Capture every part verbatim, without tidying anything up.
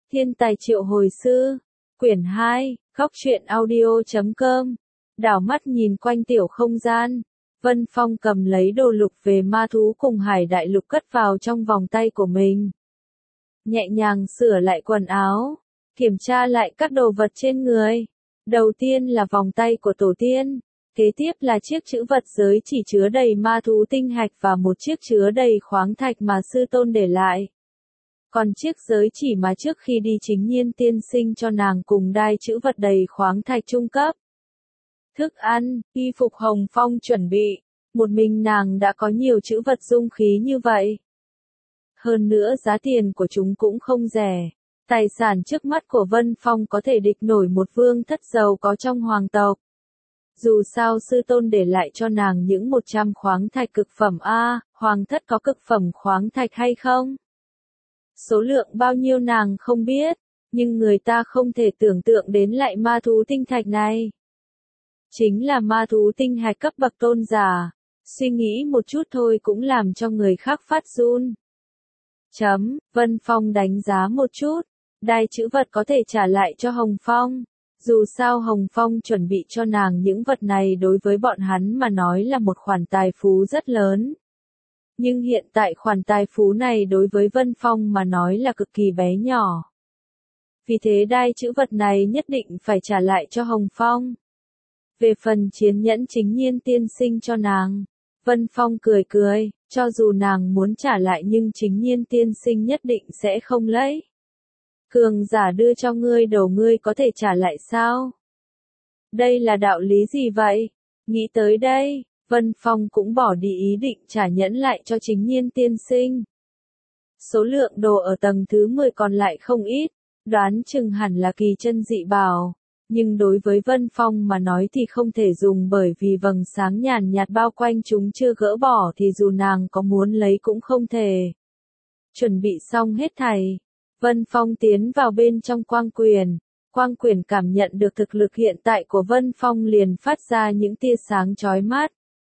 Thiên tài triệu hồi sư, quyển hai, khóc chuyện audio chấm com. Đảo mắt nhìn quanh tiểu không gian, Vân Phong cầm lấy đồ lục về ma thú cùng hải đại lục cất vào trong vòng tay của mình. Nhẹ nhàng sửa lại quần áo, kiểm tra lại các đồ vật trên người. Đầu tiên là vòng tay của tổ tiên, kế tiếp là chiếc chữ vật giới chỉ chứa đầy ma thú tinh hạch và một chiếc chứa đầy khoáng thạch mà sư tôn để lại. Còn chiếc giới chỉ mà trước khi đi Chính Nhiên tiên sinh cho nàng cùng đai chữ vật đầy khoáng thạch trung cấp. Thức ăn, y phục Hồng Phong chuẩn bị, một mình nàng đã có nhiều chữ vật dung khí như vậy. Hơn nữa giá tiền của chúng cũng không rẻ. Tài sản trước mắt của Vân Phong có thể địch nổi một vương thất giàu có trong hoàng tộc. Dù sao sư tôn để lại cho nàng những một trăm khoáng thạch cực phẩm A, hoàng thất có cực phẩm khoáng thạch hay không? Số lượng bao nhiêu nàng không biết, nhưng người ta không thể tưởng tượng đến lại ma thú tinh thạch này. Chính là ma thú tinh hạch cấp bậc tôn giả, suy nghĩ một chút thôi cũng làm cho người khác phát run. Chấm, Vân Phong đánh giá một chút, đai chữ vật có thể trả lại cho Hồng Phong. Dù sao Hồng Phong chuẩn bị cho nàng những vật này đối với bọn hắn mà nói là một khoản tài phú rất lớn. Nhưng hiện tại khoản tài phú này đối với Vân Phong mà nói là cực kỳ bé nhỏ. Vì thế đai chữ vật này nhất định phải trả lại cho Hồng Phong. Về phần chiến nhẫn Chính Nhiên tiên sinh cho nàng, Vân Phong cười cười, cho dù nàng muốn trả lại nhưng Chính Nhiên tiên sinh nhất định sẽ không lấy. Cường giả đưa cho ngươi đồ ngươi có thể trả lại sao? Đây là đạo lý gì vậy? Nghĩ tới đây, Vân Phong cũng bỏ đi ý định trả nhẫn lại cho Chính Nhiên tiên sinh. Số lượng đồ ở tầng thứ mười còn lại không ít, đoán chừng hẳn là kỳ chân dị bảo. Nhưng đối với Vân Phong mà nói thì không thể dùng bởi vì vầng sáng nhàn nhạt bao quanh chúng chưa gỡ bỏ thì dù nàng có muốn lấy cũng không thể. Chuẩn bị xong hết thảy, Vân Phong tiến vào bên trong quang quyền. Quang quyền cảm nhận được thực lực hiện tại của Vân Phong liền phát ra những tia sáng chói mắt.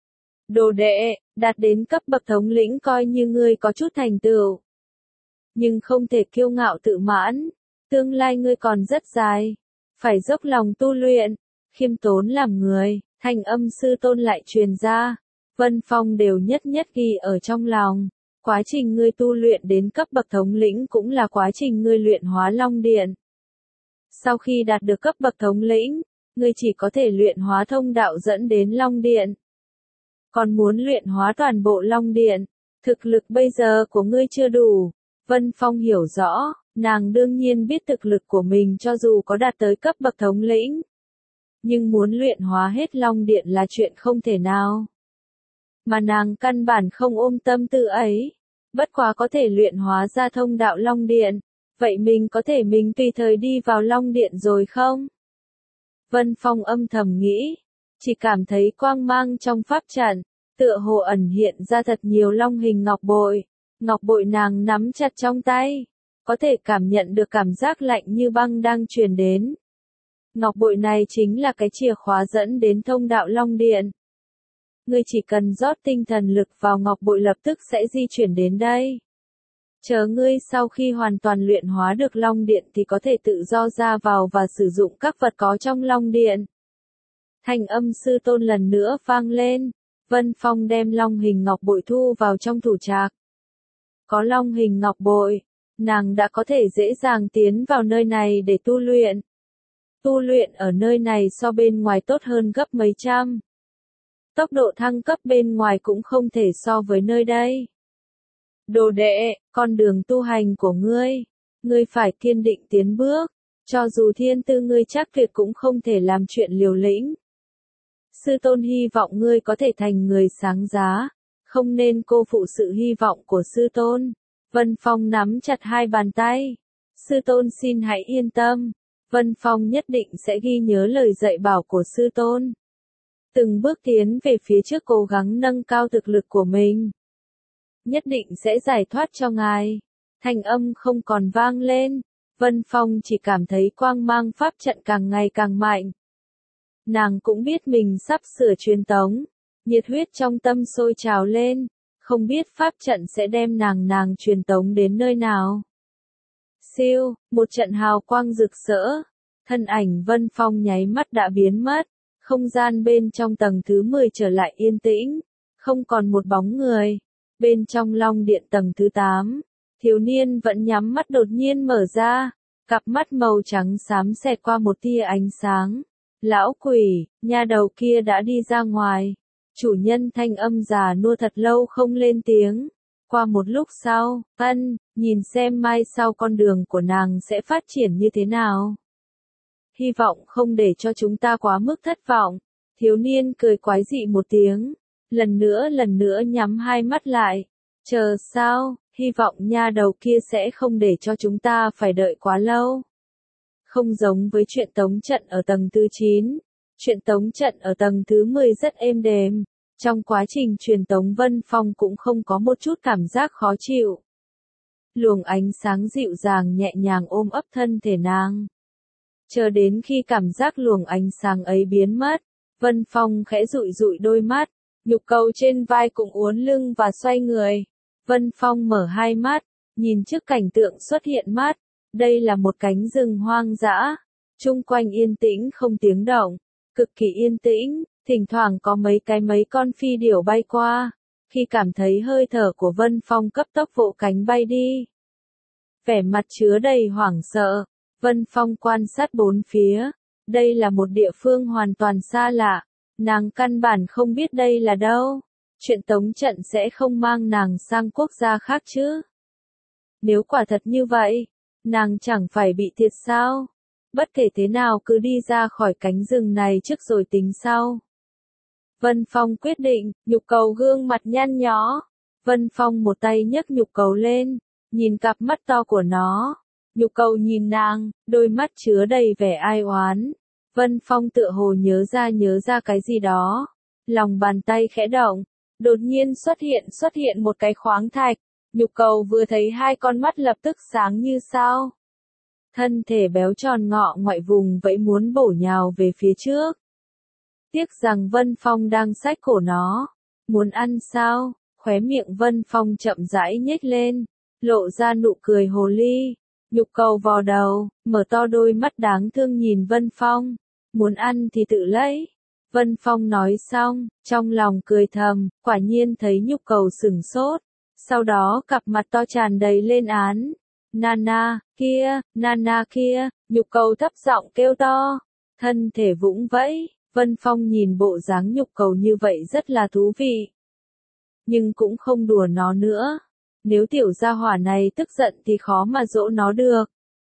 Đồ đệ, đạt đến cấp bậc thống lĩnh coi như ngươi có chút thành tựu. Nhưng không thể kiêu ngạo tự mãn, tương lai ngươi còn rất dài. Phải dốc lòng tu luyện, khiêm tốn làm người, thanh âm sư tôn lại truyền ra. Vân Phong đều nhất nhất ghi ở trong lòng. Quá trình ngươi tu luyện đến cấp bậc thống lĩnh cũng là quá trình ngươi luyện hóa Long Điện. Sau khi đạt được cấp bậc thống lĩnh, ngươi chỉ có thể luyện hóa thông đạo dẫn đến Long Điện. Còn muốn luyện hóa toàn bộ Long Điện, thực lực bây giờ của ngươi chưa đủ. Vân Phong hiểu rõ, nàng đương nhiên biết thực lực của mình cho dù có đạt tới cấp bậc thống lĩnh. Nhưng muốn luyện hóa hết Long Điện là chuyện không thể nào. Mà nàng căn bản không ôm tâm tư ấy. Bất quá có thể luyện hóa ra thông đạo Long Điện. Vậy mình có thể mình tùy thời đi vào Long Điện rồi không? Vân Phong âm thầm nghĩ. Chỉ cảm thấy quang mang trong pháp trận, tựa hồ ẩn hiện ra thật nhiều long hình ngọc bội. Ngọc bội nàng nắm chặt trong tay. Có thể cảm nhận được cảm giác lạnh như băng đang truyền đến. Ngọc bội này chính là cái chìa khóa dẫn đến thông đạo Long Điện. Ngươi chỉ cần rót tinh thần lực vào ngọc bội lập tức sẽ di chuyển đến đây. Chờ ngươi sau khi hoàn toàn luyện hóa được Long Điện thì có thể tự do ra vào và sử dụng các vật có trong Long Điện. Thanh âm sư tôn lần nữa vang lên. Vân Phong đem long hình ngọc bội thu vào trong thủ trạc. Có long hình ngọc bội, nàng đã có thể dễ dàng tiến vào nơi này để tu luyện. Tu luyện ở nơi này so bên ngoài tốt hơn gấp mấy trăm. Tốc độ thăng cấp bên ngoài cũng không thể so với nơi đây. Đồ đệ, con đường tu hành của ngươi, ngươi phải kiên định tiến bước, cho dù thiên tư ngươi chắc tuyệt cũng không thể làm chuyện liều lĩnh. Sư tôn hy vọng ngươi có thể thành người sáng giá, không nên cô phụ sự hy vọng của sư tôn. Vân Phong nắm chặt hai bàn tay. Sư tôn xin hãy yên tâm. Vân Phong nhất định sẽ ghi nhớ lời dạy bảo của sư tôn. Từng bước tiến về phía trước cố gắng nâng cao thực lực của mình. Nhất định sẽ giải thoát cho ngài. Thanh âm không còn vang lên. Vân Phong chỉ cảm thấy quang mang pháp trận càng ngày càng mạnh. Nàng cũng biết mình sắp sửa truyền tống. Nhiệt huyết trong tâm sôi trào lên. Không biết pháp trận sẽ đem nàng nàng truyền tống đến nơi nào. siêu, một trận hào quang rực rỡ. Thân ảnh Vân Phong nháy mắt đã biến mất. Không gian bên trong tầng thứ mười trở lại yên tĩnh. Không còn một bóng người. Bên trong Long Điện tầng thứ tám, thiếu niên vẫn nhắm mắt đột nhiên mở ra. Cặp mắt màu trắng xám xẹt qua một tia ánh sáng. Lão quỷ, nha đầu kia đã đi ra ngoài. Chủ nhân thanh âm già nua thật lâu không lên tiếng. Qua một lúc sau, ân, nhìn xem mai sau con đường của nàng sẽ phát triển như thế nào. Hy vọng không để cho chúng ta quá mức thất vọng. Thiếu niên cười quái dị một tiếng. Lần nữa lần nữa nhắm hai mắt lại. Chờ sao, hy vọng nha đầu kia sẽ không để cho chúng ta phải đợi quá lâu. Không giống với chuyện tống trận ở tầng thứ chín. Chuyện tống trận ở tầng thứ mười rất êm đềm. Trong quá trình truyền tống Vân Phong cũng không có một chút cảm giác khó chịu. Luồng ánh sáng dịu dàng nhẹ nhàng ôm ấp thân thể nàng. Chờ đến khi cảm giác luồng ánh sáng ấy biến mất, Vân Phong khẽ dụi dụi đôi mắt, nhục cầu trên vai cũng uốn lưng và xoay người. Vân Phong mở hai mắt, nhìn trước cảnh tượng xuất hiện mắt. Đây là một cánh rừng hoang dã, chung quanh yên tĩnh không tiếng động, cực kỳ yên tĩnh, thỉnh thoảng có mấy cái mấy con phi điểu bay qua. Khi cảm thấy hơi thở của Vân Phong cấp tốc vỗ cánh bay đi. Vẻ mặt chứa đầy hoảng sợ, Vân Phong quan sát bốn phía. Đây là một địa phương hoàn toàn xa lạ, nàng căn bản không biết đây là đâu. Chuyện tống trận sẽ không mang nàng sang quốc gia khác chứ. Nếu quả thật như vậy, nàng chẳng phải bị thiệt sao? Bất kể thế nào cứ đi ra khỏi cánh rừng này trước rồi tính sau. Vân Phong quyết định, nhục cầu gương mặt nhăn nhó. Vân Phong một tay nhấc nhục cầu lên, nhìn cặp mắt to của nó. Nhục cầu nhìn nàng, đôi mắt chứa đầy vẻ ai oán. Vân Phong tựa hồ nhớ ra nhớ ra cái gì đó. Lòng bàn tay khẽ động, đột nhiên xuất hiện xuất hiện một cái khoáng thạch. Nhục cầu vừa thấy hai con mắt lập tức sáng như sao. Thân thể béo tròn ngọ ngoại vùng vẫy muốn bổ nhào về phía trước. Tiếc rằng Vân Phong đang xách cổ nó. Muốn ăn sao? Khóe miệng Vân Phong chậm rãi nhếch lên, lộ ra nụ cười hồ ly. Nhục cầu vò đầu, mở to đôi mắt đáng thương nhìn Vân Phong. Muốn ăn thì tự lấy. Vân Phong nói xong, trong lòng cười thầm, quả nhiên thấy nhục cầu sửng sốt. Sau đó cặp mặt to tràn đầy lên án. Nana, kia, Nana kia, nhục cầu thấp giọng kêu to. Thân thể vũng vẫy, Vân Phong nhìn bộ dáng nhục cầu như vậy rất là thú vị. Nhưng cũng không đùa nó nữa. Nếu tiểu gia hỏa này tức giận thì khó mà dỗ nó được.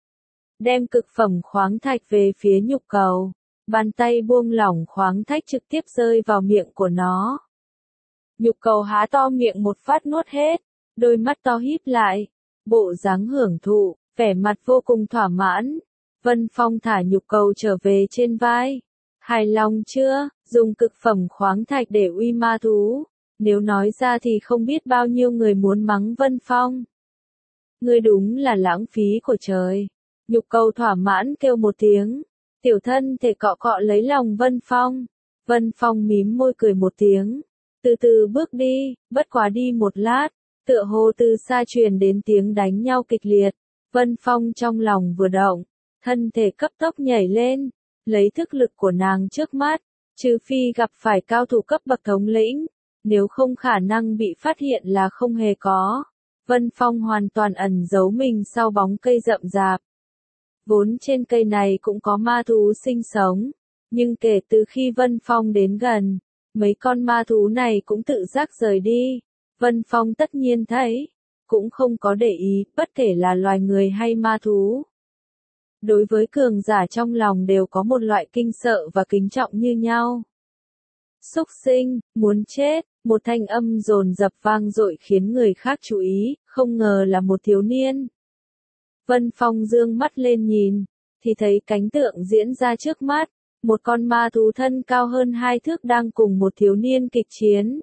Đem cực phẩm khoáng thạch về phía nhục cầu. Bàn tay buông lỏng khoáng thạch trực tiếp rơi vào miệng của nó. Nhục cầu há to miệng một phát nuốt hết. Đôi mắt to híp lại. Bộ dáng hưởng thụ, vẻ mặt vô cùng thỏa mãn. Vân Phong thả nhục cầu trở về trên vai. Hài lòng chưa? Dùng cực phẩm khoáng thạch để uy ma thú. Nếu nói ra thì không biết bao nhiêu người muốn mắng Vân Phong. Ngươi đúng là lãng phí của trời. Nhục cầu thỏa mãn kêu một tiếng. Tiểu thân thể cọ cọ lấy lòng Vân Phong. Vân Phong mím môi cười một tiếng. Từ từ bước đi, bất quá đi một lát. Tựa hồ từ xa truyền đến tiếng đánh nhau kịch liệt. Vân Phong trong lòng vừa động. Thân thể cấp tốc nhảy lên. Lấy thức lực của nàng trước mắt. Trừ phi gặp phải cao thủ cấp bậc thống lĩnh. Nếu không khả năng bị phát hiện là không hề có. Vân Phong hoàn toàn ẩn giấu mình sau bóng cây rậm rạp. Vốn trên cây này cũng có ma thú sinh sống. Nhưng kể từ khi Vân Phong đến gần, mấy con ma thú này cũng tự giác rời đi. Vân Phong tất nhiên thấy, cũng không có để ý, bất kể là loài người hay ma thú. Đối với cường giả trong lòng đều có một loại kinh sợ và kính trọng như nhau. Súc sinh, muốn chết, một thanh âm dồn dập vang dội khiến người khác chú ý, không ngờ là một thiếu niên. Vân Phong dương mắt lên nhìn, thì thấy cánh tượng diễn ra trước mắt, một con ma thú thân cao hơn hai thước đang cùng một thiếu niên kịch chiến.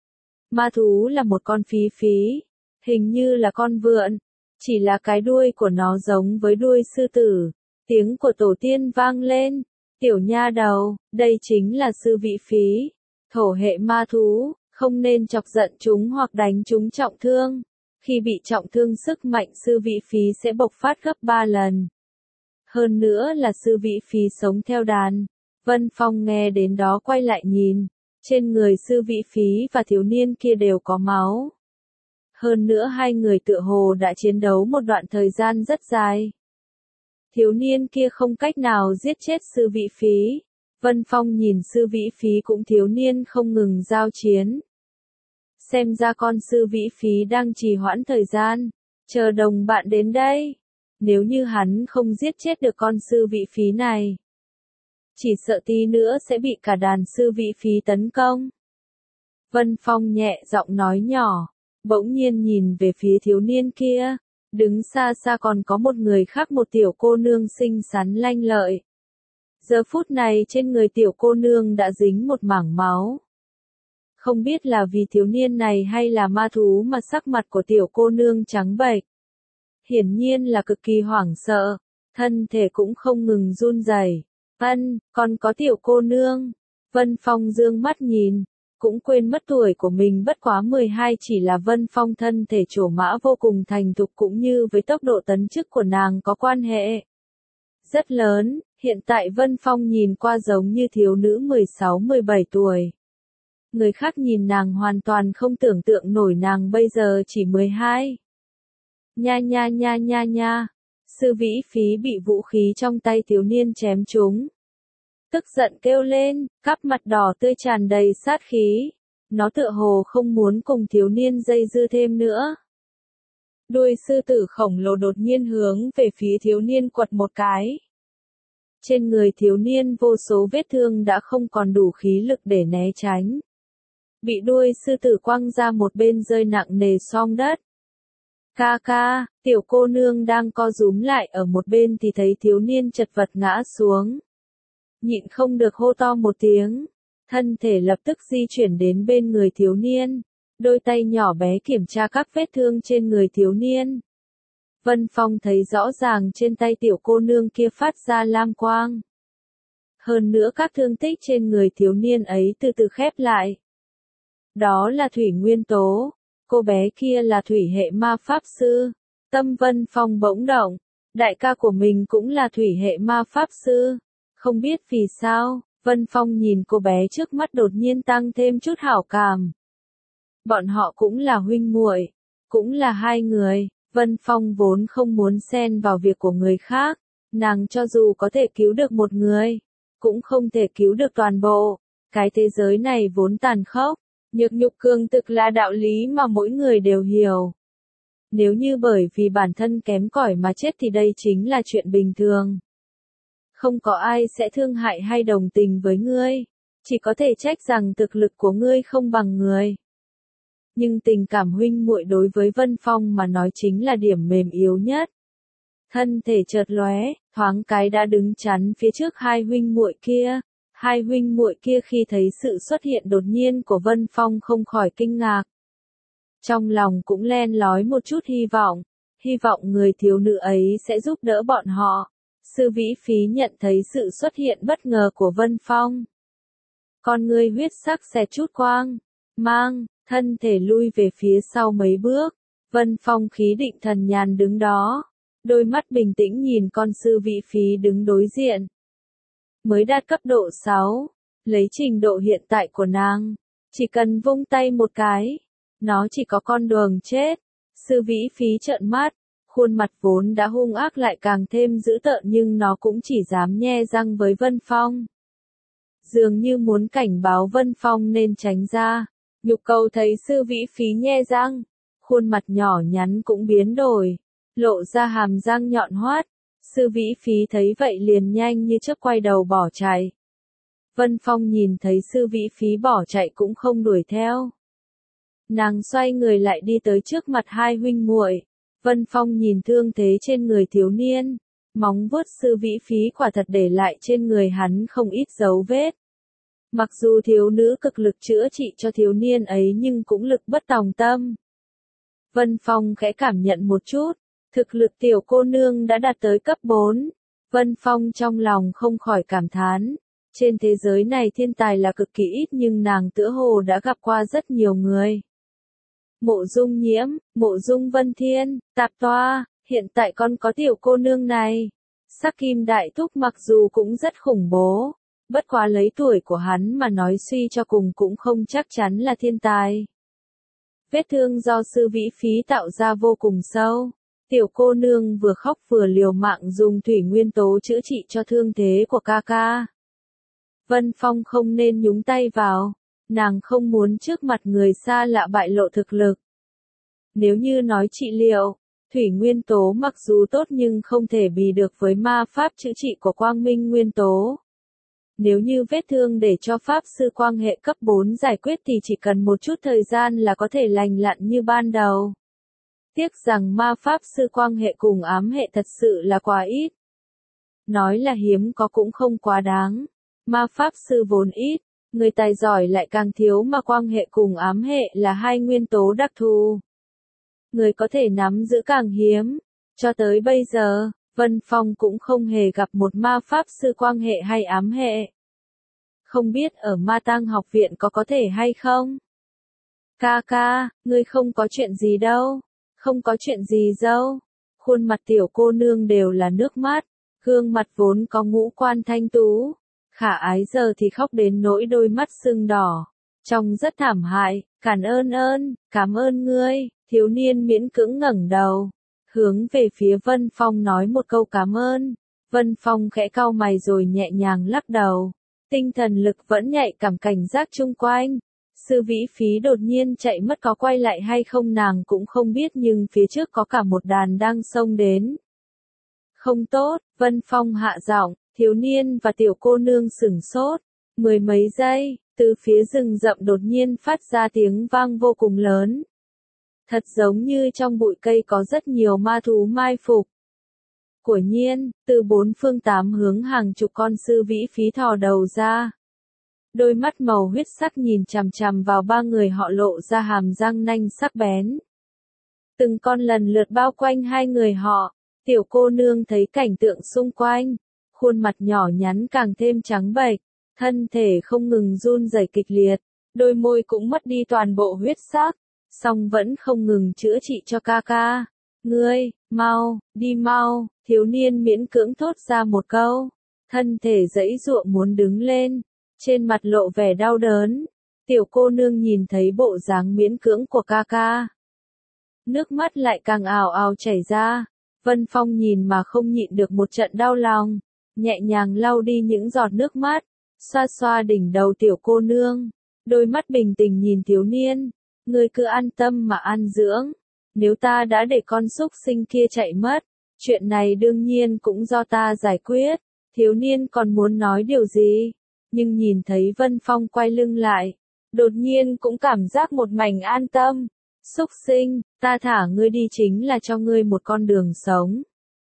Ma thú là một con phí phí, hình như là con vượn, chỉ là cái đuôi của nó giống với đuôi sư tử. Tiếng của tổ tiên vang lên, tiểu nha đầu, đây chính là sư vị phí, thổ hệ ma thú, không nên chọc giận chúng hoặc đánh chúng trọng thương. Khi bị trọng thương sức mạnh sư vĩ phí sẽ bộc phát gấp ba lần. Hơn nữa là sư vĩ phí sống theo đàn. Vân Phong nghe đến đó quay lại nhìn. Trên người sư vĩ phí và thiếu niên kia đều có máu. Hơn nữa hai người tựa hồ đã chiến đấu một đoạn thời gian rất dài. Thiếu niên kia không cách nào giết chết sư vĩ phí. Vân Phong nhìn sư vĩ phí cũng thiếu niên không ngừng giao chiến. Xem ra con sư vĩ phí đang trì hoãn thời gian, chờ đồng bạn đến đây. Nếu như hắn không giết chết được con sư vĩ phí này, chỉ sợ tí nữa sẽ bị cả đàn sư vĩ phí tấn công. Vân Phong nhẹ giọng nói nhỏ, bỗng nhiên nhìn về phía thiếu niên kia. Đứng xa xa còn có một người khác, một tiểu cô nương xinh xắn lanh lợi. Giờ phút này trên người tiểu cô nương đã dính một mảng máu. Không biết là vì thiếu niên này hay là ma thú mà sắc mặt của tiểu cô nương trắng bệch. Hiển nhiên là cực kỳ hoảng sợ, thân thể cũng không ngừng run rẩy. Ân, còn có tiểu cô nương. Vân Phong dương mắt nhìn, cũng quên mất tuổi của mình bất quá mười hai, chỉ là Vân Phong thân thể trổ mã vô cùng thành thục cũng như với tốc độ tấn chức của nàng có quan hệ rất lớn. Hiện tại Vân Phong nhìn qua giống như thiếu nữ mười sáu mười bảy tuổi. Người khác nhìn nàng hoàn toàn không tưởng tượng nổi nàng bây giờ chỉ mười hai. Nha nha nha nha nha. Sư vĩ phí bị vũ khí trong tay thiếu niên chém trúng. Tức giận kêu lên, cắp mặt đỏ tươi tràn đầy sát khí. Nó tựa hồ không muốn cùng thiếu niên dây dưa thêm nữa. Đuôi sư tử khổng lồ đột nhiên hướng về phía thiếu niên quật một cái. Trên người thiếu niên vô số vết thương đã không còn đủ khí lực để né tránh. Bị đuôi sư tử quăng ra một bên rơi nặng nề xoong đất. Ca ca, tiểu cô nương đang co rúm lại ở một bên thì thấy thiếu niên chật vật ngã xuống. Nhịn không được hô to một tiếng. Thân thể lập tức di chuyển đến bên người thiếu niên. Đôi tay nhỏ bé kiểm tra các vết thương trên người thiếu niên. Vân Phong thấy rõ ràng trên tay tiểu cô nương kia phát ra lam quang. Hơn nữa các thương tích trên người thiếu niên ấy từ từ khép lại. Đó là thủy nguyên tố. Cô bé kia là thủy hệ ma pháp sư. Tâm Vân Phong bỗng động. Đại ca của mình cũng là thủy hệ ma pháp sư. Không biết vì sao, Vân Phong nhìn cô bé trước mắt đột nhiên tăng thêm chút hảo cảm. Bọn họ cũng là huynh muội, cũng là hai người. Vân Phong vốn không muốn xen vào việc của người khác. Nàng cho dù có thể cứu được một người, cũng không thể cứu được toàn bộ. Cái thế giới này vốn tàn khốc. Nhược nhục cường thực là đạo lý mà mỗi người đều hiểu. Nếu như bởi vì bản thân kém cỏi mà chết thì đây chính là chuyện bình thường. Không có ai sẽ thương hại hay đồng tình với ngươi. Chỉ có thể trách rằng thực lực của ngươi không bằng người. Nhưng tình cảm huynh muội đối với Vân Phong mà nói chính là điểm mềm yếu nhất. Thân thể chợt lóe, thoáng cái đã đứng chắn phía trước hai huynh muội kia. Hai huynh muội kia khi thấy sự xuất hiện đột nhiên của Vân Phong không khỏi kinh ngạc. Trong lòng cũng len lói một chút hy vọng, hy vọng người thiếu nữ ấy sẽ giúp đỡ bọn họ. Sư vĩ phí nhận thấy sự xuất hiện bất ngờ của Vân Phong. Con ngươi huyết sắc xẹt chút quang, mang, thân thể lui về phía sau mấy bước. Vân Phong khí định thần nhàn đứng đó, đôi mắt bình tĩnh nhìn con sư vĩ phí đứng đối diện. Mới đạt cấp độ sáu, lấy trình độ hiện tại của nàng, chỉ cần vung tay một cái, nó chỉ có con đường chết. Sư vĩ phí trợn mắt, khuôn mặt vốn đã hung ác lại càng thêm dữ tợn nhưng nó cũng chỉ dám nhe răng với Vân Phong. Dường như muốn cảnh báo Vân Phong nên tránh ra. Nhục Cầu thấy sư vĩ phí nhe răng, khuôn mặt nhỏ nhắn cũng biến đổi, lộ ra hàm răng nhọn hoắt. Sư vĩ phí thấy vậy liền nhanh như chớp quay đầu bỏ chạy. Vân Phong nhìn thấy sư vĩ phí bỏ chạy cũng không đuổi theo. Nàng xoay người lại đi tới trước mặt hai huynh muội. Vân Phong nhìn thương thế trên người thiếu niên. Móng vuốt sư vĩ phí quả thật để lại trên người hắn không ít dấu vết. Mặc dù thiếu nữ cực lực chữa trị cho thiếu niên ấy nhưng cũng lực bất tòng tâm. Vân Phong khẽ cảm nhận một chút. Thực lực tiểu cô nương đã đạt tới cấp bốn. Vân Phong trong lòng không khỏi cảm thán. Trên thế giới này thiên tài là cực kỳ ít nhưng nàng tựa hồ đã gặp qua rất nhiều người. Mộ Dung Nhiễm, Mộ Dung Vân Thiên, Tạp Toa, hiện tại con có tiểu cô nương này. Sắc Kim Đại Thúc mặc dù cũng rất khủng bố, bất quá lấy tuổi của hắn mà nói suy cho cùng cũng không chắc chắn là thiên tài. Vết thương do Sư Vĩ Phí tạo ra vô cùng sâu. Tiểu cô nương vừa khóc vừa liều mạng dùng thủy nguyên tố chữa trị cho thương thế của ca ca. Vân Phong không nên nhúng tay vào, nàng không muốn trước mặt người xa lạ bại lộ thực lực. Nếu như nói trị liệu, thủy nguyên tố mặc dù tốt nhưng không thể bì được với ma pháp chữa trị của quang minh nguyên tố. Nếu như vết thương để cho pháp sư quang hệ cấp bốn giải quyết thì chỉ cần một chút thời gian là có thể lành lặn như ban đầu. Tiếc rằng ma pháp sư quang hệ cùng ám hệ thật sự là quá ít. Nói là hiếm có cũng không quá đáng. Ma pháp sư vốn ít, người tài giỏi lại càng thiếu mà quang hệ cùng ám hệ là hai nguyên tố đặc thù. Người có thể nắm giữ càng hiếm. Cho tới bây giờ, Vân Phong cũng không hề gặp một ma pháp sư quang hệ hay ám hệ. Không biết ở ma tang học viện có có thể hay không? Ca ca, ngươi không có chuyện gì đâu. Không có chuyện gì dâu. Khuôn mặt tiểu cô nương đều là nước mắt. Gương mặt vốn có ngũ quan thanh tú. Khả ái giờ thì khóc đến nỗi đôi mắt sưng đỏ. Trông rất thảm hại. Cảm ơn ơn, cảm ơn ngươi. Thiếu niên miễn cưỡng ngẩng đầu. Hướng về phía Vân Phong nói một câu cảm ơn. Vân Phong khẽ cau mày rồi nhẹ nhàng lắc đầu. Tinh thần lực vẫn nhạy cảm cảnh giác chung quanh. Sư Vĩ Phí đột nhiên chạy mất có quay lại hay không nàng cũng không biết nhưng phía trước có cả một đàn đang xông đến. Không tốt, Vân Phong hạ giọng, thiếu niên và tiểu cô nương sửng sốt. Mười mấy giây, từ phía rừng rậm đột nhiên phát ra tiếng vang vô cùng lớn. Thật giống như trong bụi cây có rất nhiều ma thú mai phục. Quả nhiên, từ bốn phương tám hướng hàng chục con Sư Vĩ Phí thò đầu ra. Đôi mắt màu huyết sắc nhìn chằm chằm vào ba người họ lộ ra hàm răng nanh sắc bén. Từng con lần lượt bao quanh hai người họ, tiểu cô nương thấy cảnh tượng xung quanh, khuôn mặt nhỏ nhắn càng thêm trắng bệch, thân thể không ngừng run rẩy kịch liệt, đôi môi cũng mất đi toàn bộ huyết sắc, song vẫn không ngừng chữa trị cho ca ca. Ngươi, mau, đi mau, thiếu niên miễn cưỡng thốt ra một câu, thân thể giãy giụa muốn đứng lên. Trên mặt lộ vẻ đau đớn, tiểu cô nương nhìn thấy bộ dáng miễn cưỡng của ca ca. Nước mắt lại càng ào ào chảy ra, Vân Phong nhìn mà không nhịn được một trận đau lòng, nhẹ nhàng lau đi những giọt nước mắt, xoa xoa đỉnh đầu tiểu cô nương, đôi mắt bình tĩnh nhìn thiếu niên, ngươi cứ an tâm mà ăn dưỡng, nếu ta đã để con súc sinh kia chạy mất, chuyện này đương nhiên cũng do ta giải quyết, thiếu niên còn muốn nói điều gì? Nhưng nhìn thấy Vân Phong quay lưng lại, đột nhiên cũng cảm giác một mảnh an tâm. Súc sinh, ta thả ngươi đi chính là cho ngươi một con đường sống.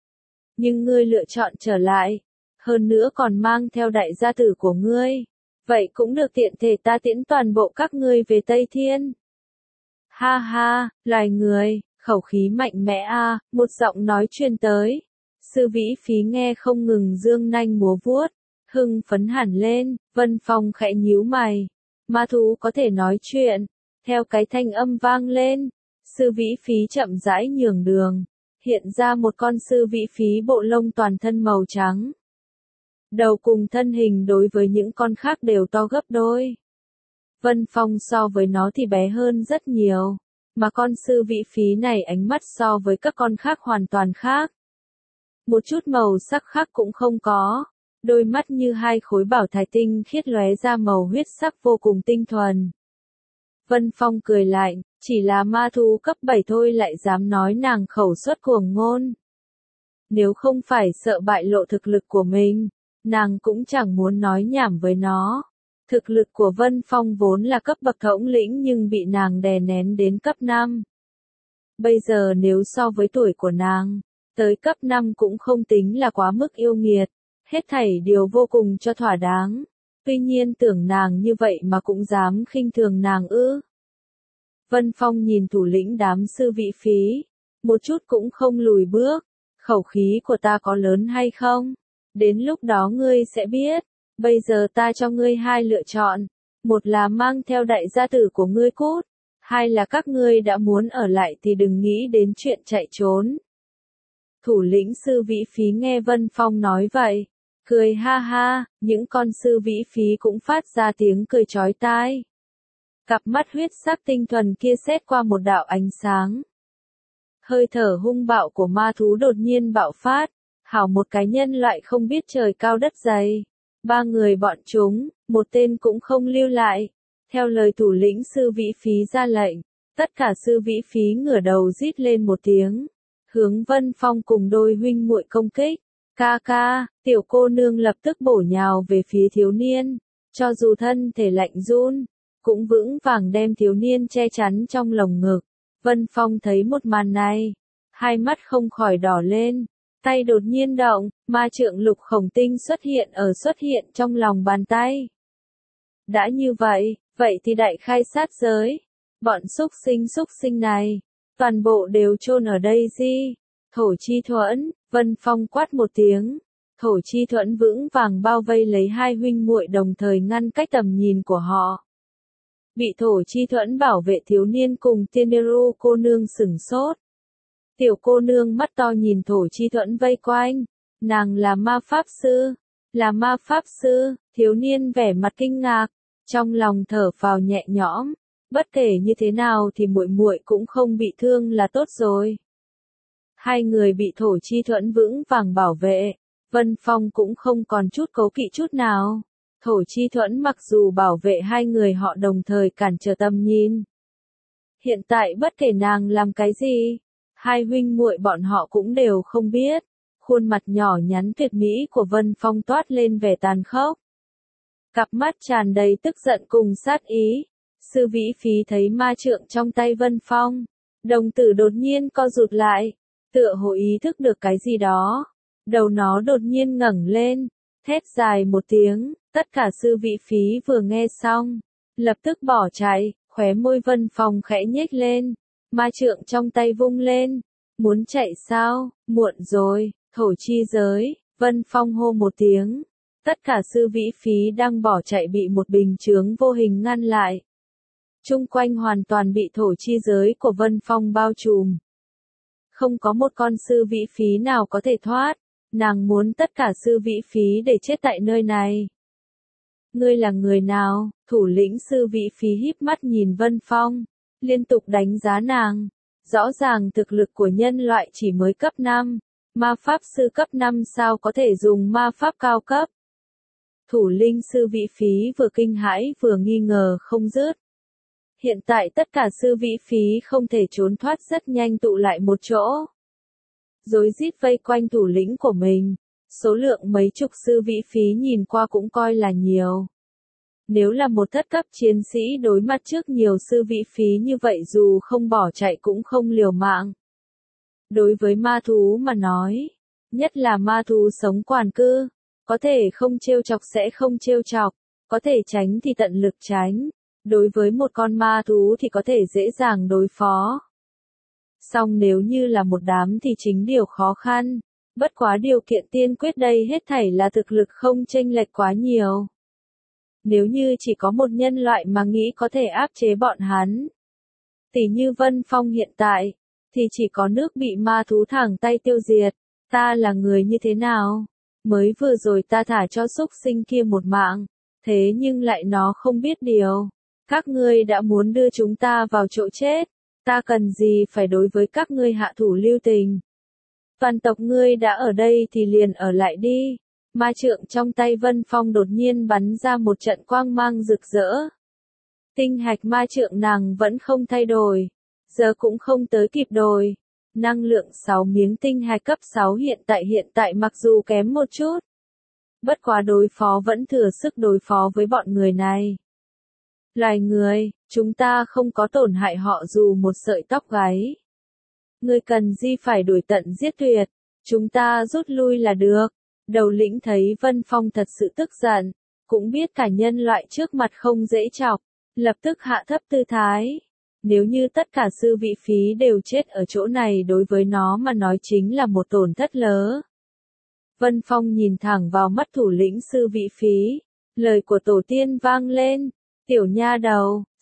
Nhưng ngươi lựa chọn trở lại, hơn nữa còn mang theo đại gia tử của ngươi. Vậy cũng được tiện thể ta tiễn toàn bộ các ngươi về Tây Thiên. Ha ha, loài người, khẩu khí mạnh mẽ a, một giọng nói truyền tới. Sư Vĩ Phí nghe không ngừng dương nanh múa vuốt. Hưng phấn hẳn lên, Vân Phong khẽ nhíu mày. Ma thú có thể nói chuyện. Theo cái thanh âm vang lên, Sư Vĩ Phí chậm rãi nhường đường. Hiện ra một con Sư Vĩ Phí bộ lông toàn thân màu trắng. Đầu cùng thân hình đối với những con khác đều to gấp đôi. Vân Phong so với nó thì bé hơn rất nhiều. Mà con Sư Vĩ Phí này ánh mắt so với các con khác hoàn toàn khác. Một chút màu sắc khác cũng không có. Đôi mắt như hai khối bảo thạch tinh khiết lóe ra màu huyết sắc vô cùng tinh thuần. Vân Phong cười lạnh, chỉ là ma thú cấp bảy thôi lại dám nói nàng khẩu suất cuồng ngôn. Nếu không phải sợ bại lộ thực lực của mình, nàng cũng chẳng muốn nói nhảm với nó. Thực lực của Vân Phong vốn là cấp bậc thống lĩnh nhưng bị nàng đè nén đến cấp năm. Bây giờ nếu so với tuổi của nàng, tới cấp năm cũng không tính là quá mức yêu nghiệt. Hết thảy điều vô cùng cho thỏa đáng. Tuy nhiên tưởng nàng như vậy mà cũng dám khinh thường nàng ư. Vân Phong nhìn thủ lĩnh đám Sư Vĩ Phí. Một chút cũng không lùi bước. Khẩu khí của ta có lớn hay không? Đến lúc đó ngươi sẽ biết. Bây giờ ta cho ngươi hai lựa chọn. Một là mang theo đại gia tử của ngươi cút. Hay là các ngươi đã muốn ở lại thì đừng nghĩ đến chuyện chạy trốn. Thủ lĩnh Sư Vĩ Phí nghe Vân Phong nói vậy, cười ha ha, những con Sư Vĩ Phí cũng phát ra tiếng cười chói tai. Cặp mắt huyết sắc tinh thuần kia xét qua một đạo ánh sáng. Hơi thở hung bạo của ma thú đột nhiên bạo phát, hảo một cái nhân loại không biết trời cao đất dày. Ba người bọn chúng, một tên cũng không lưu lại. Theo lời thủ lĩnh Sư Vĩ Phí ra lệnh, tất cả Sư Vĩ Phí ngửa đầu rít lên một tiếng, hướng Vân Phong cùng đôi huynh muội công kích. Ca ca, tiểu cô nương lập tức bổ nhào về phía thiếu niên, cho dù thân thể lạnh run, cũng vững vàng đem thiếu niên che chắn trong lồng ngực. Vân Phong thấy một màn này, hai mắt không khỏi đỏ lên, tay đột nhiên động, ma trượng lục khổng tinh xuất hiện ở xuất hiện trong lòng bàn tay. Đã như vậy, vậy thì đại khai sát giới, bọn xúc sinh xúc sinh này, toàn bộ đều chôn ở đây gì? Thổ chi thuẫn, Vân Phong quát một tiếng, thổ chi thuẫn vững vàng bao vây lấy hai huynh muội đồng thời ngăn cách tầm nhìn của họ. Bị thổ chi thuẫn bảo vệ thiếu niên cùng Teneru cô nương sửng sốt. Tiểu cô nương mắt to nhìn thổ chi thuẫn vây quanh, nàng là ma pháp sư, là ma pháp sư, thiếu niên vẻ mặt kinh ngạc, trong lòng thở phào nhẹ nhõm, bất kể như thế nào thì muội muội cũng không bị thương là tốt rồi. Hai người bị thổ chi thuẫn vững vàng bảo vệ, Vân Phong cũng không còn chút cố kỵ chút nào. Thổ chi thuẫn mặc dù bảo vệ hai người họ đồng thời cản trở tầm nhìn. Hiện tại bất kể nàng làm cái gì, hai huynh muội bọn họ cũng đều không biết. Khuôn mặt nhỏ nhắn tuyệt mỹ của Vân Phong toát lên vẻ tàn khốc. Cặp mắt tràn đầy tức giận cùng sát ý. Sư Vĩ Phí thấy ma trượng trong tay Vân Phong, đồng tử đột nhiên co rụt lại, tựa hồ ý thức được cái gì đó. Đầu nó đột nhiên ngẩng lên, thét dài một tiếng, tất cả Sư Vĩ Phí vừa nghe xong, lập tức bỏ chạy, khóe môi Vân Phong khẽ nhếch lên, ma trượng trong tay vung lên, muốn chạy sao, muộn rồi, thổ chi giới, Vân Phong hô một tiếng, tất cả Sư Vĩ Phí đang bỏ chạy bị một bình chướng vô hình ngăn lại. Chung quanh hoàn toàn bị thổ chi giới của Vân Phong bao trùm. Không có một con Sư Vĩ Phí nào có thể thoát, nàng muốn tất cả Sư Vĩ Phí để chết tại nơi này. Ngươi là người nào? Thủ lĩnh Sư Vĩ Phí híp mắt nhìn Vân Phong, liên tục đánh giá nàng. Rõ ràng thực lực của nhân loại chỉ mới cấp năm, ma pháp sư cấp năm sao có thể dùng ma pháp cao cấp. Thủ lĩnh Sư Vĩ Phí vừa kinh hãi vừa nghi ngờ không dứt. Hiện tại tất cả Sư Vĩ Phí không thể trốn thoát rất nhanh tụ lại một chỗ. Rối rít vây quanh thủ lĩnh của mình, số lượng mấy chục Sư Vĩ Phí nhìn qua cũng coi là nhiều. Nếu là một thất cấp chiến sĩ đối mặt trước nhiều Sư Vĩ Phí như vậy dù không bỏ chạy cũng không liều mạng. Đối với ma thú mà nói, nhất là ma thú sống quản cư, có thể không trêu chọc sẽ không trêu chọc, có thể tránh thì tận lực tránh. Đối với một con ma thú thì có thể dễ dàng đối phó. Song nếu như là một đám thì chính điều khó khăn, bất quá điều kiện tiên quyết đây hết thảy là thực lực không chênh lệch quá nhiều. Nếu như chỉ có một nhân loại mà nghĩ có thể áp chế bọn hắn, tỉ như Vân Phong hiện tại, thì chỉ có nước bị ma thú thẳng tay tiêu diệt. Ta là người như thế nào? Mới vừa rồi ta thả cho xúc sinh kia một mạng, thế nhưng lại nó không biết điều. Các ngươi đã muốn đưa chúng ta vào chỗ chết, ta cần gì phải đối với các ngươi hạ thủ lưu tình. Toàn tộc ngươi đã ở đây thì liền ở lại đi. Ma trượng trong tay Vân Phong đột nhiên bắn ra một trận quang mang rực rỡ. Tinh hạch ma trượng nàng vẫn không thay đổi, giờ cũng không tới kịp đổi. Năng lượng sáu miếng tinh hạch cấp sáu hiện tại hiện tại mặc dù kém một chút, bất quá đối phó vẫn thừa sức đối phó với bọn người này. Loài người, chúng ta không có tổn hại họ dù một sợi tóc gáy. Ngươi cần gì phải đuổi tận giết tuyệt, chúng ta rút lui là được. Đầu lĩnh thấy Vân Phong thật sự tức giận, cũng biết cả nhân loại trước mặt không dễ chọc, lập tức hạ thấp tư thái. Nếu như tất cả Sư Vĩ Phí đều chết ở chỗ này đối với nó mà nói chính là một tổn thất lớn. Vân Phong nhìn thẳng vào mắt thủ lĩnh Sư Vĩ Phí, lời của tổ tiên vang lên. Tiểu nha đầu,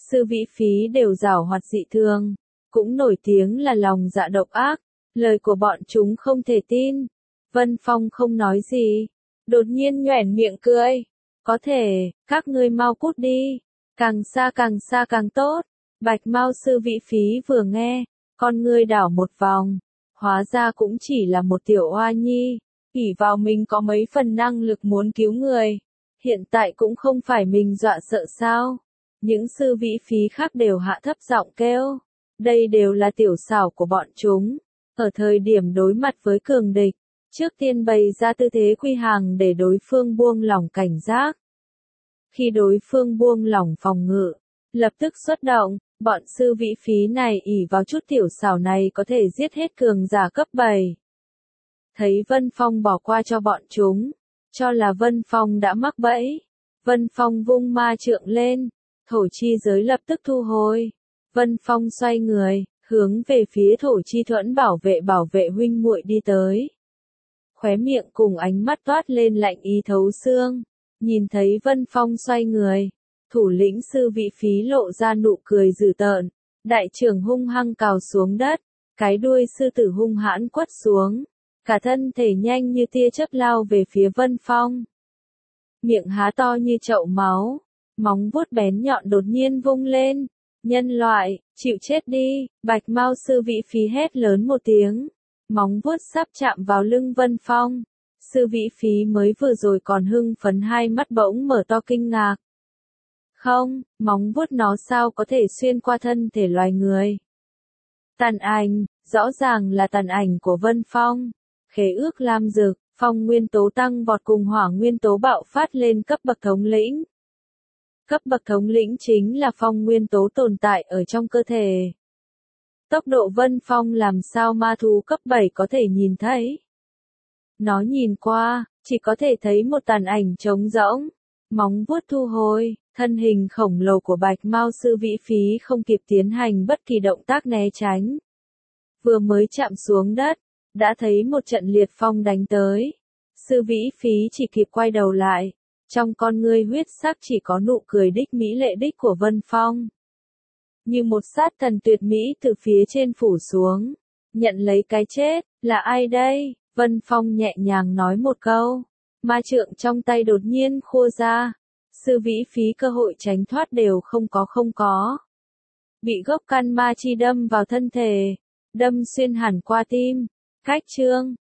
Sư Vĩ Phí đều giảo hoạt dị thường, cũng nổi tiếng là lòng dạ độc ác, lời của bọn chúng không thể tin. Vân Phong không nói gì, đột nhiên nhoẻn miệng cười. Có thể, các ngươi mau cút đi, càng xa càng xa càng tốt. Bạch Mao Sư Vĩ Phí vừa nghe, con ngươi đảo một vòng, hóa ra cũng chỉ là một tiểu oa nhi, ỷ vào mình có mấy phần năng lực muốn cứu người. Hiện tại cũng không phải mình dọa sợ sao. Những sư vĩ phí khác đều hạ thấp giọng kêu. Đây đều là tiểu xảo của bọn chúng. Ở thời điểm đối mặt với cường địch, trước tiên bày ra tư thế quy hàng để đối phương buông lỏng cảnh giác. Khi đối phương buông lỏng phòng ngự, lập tức xuất động, bọn sư vĩ phí này ỷ vào chút tiểu xảo này có thể giết hết cường giả cấp bảy. Thấy Vân Phong bỏ qua cho bọn chúng, cho là Vân Phong đã mắc bẫy. Vân Phong vung ma trượng lên, thổ chi giới lập tức thu hồi. Vân Phong xoay người, hướng về phía thổ chi thuẫn bảo vệ bảo vệ huynh muội đi tới. Khóe miệng cùng ánh mắt toát lên lạnh ý thấu xương. Nhìn thấy Vân Phong xoay người, thủ lĩnh sư vị phí lộ ra nụ cười dữ tợn. Đại trưởng hung hăng cào xuống đất, cái đuôi sư tử hung hãn quất xuống. Cả thân thể nhanh như tia chớp lao về phía Vân Phong. Miệng há to như chậu máu, móng vuốt bén nhọn đột nhiên vung lên. Nhân loại, chịu chết đi, Bạch Mao sư vĩ phí hét lớn một tiếng. Móng vuốt sắp chạm vào lưng Vân Phong. Sư vĩ phí mới vừa rồi còn hưng phấn, hai mắt bỗng mở to kinh ngạc. Không, móng vuốt nó sao có thể xuyên qua thân thể loài người. Tàn ảnh, rõ ràng là tàn ảnh của Vân Phong. Khế ước lam dược, phong nguyên tố tăng vọt cùng hỏa nguyên tố bạo phát lên cấp bậc thống lĩnh. Cấp bậc thống lĩnh chính là phong nguyên tố tồn tại ở trong cơ thể. Tốc độ Vân Phong làm sao ma thú cấp bảy có thể nhìn thấy. Nó nhìn qua, chỉ có thể thấy một tàn ảnh trống rỗng. Móng vuốt thu hồi, thân hình khổng lồ của Bạch Mao sư vĩ phí không kịp tiến hành bất kỳ động tác né tránh. Vừa mới chạm xuống đất, đã thấy một trận liệt phong đánh tới. Sư vĩ phí chỉ kịp quay đầu lại. Trong con ngươi huyết sắc chỉ có nụ cười đích mỹ lệ đích của Vân Phong. Như một sát thần tuyệt mỹ từ phía trên phủ xuống. Nhận lấy cái chết, là ai đây? Vân Phong nhẹ nhàng nói một câu. Ma trượng trong tay đột nhiên khua ra. Sư vĩ phí cơ hội tránh thoát đều không có không có. Bị gốc căn ma chi đâm vào thân thể. Đâm xuyên hẳn qua tim. Cách chương.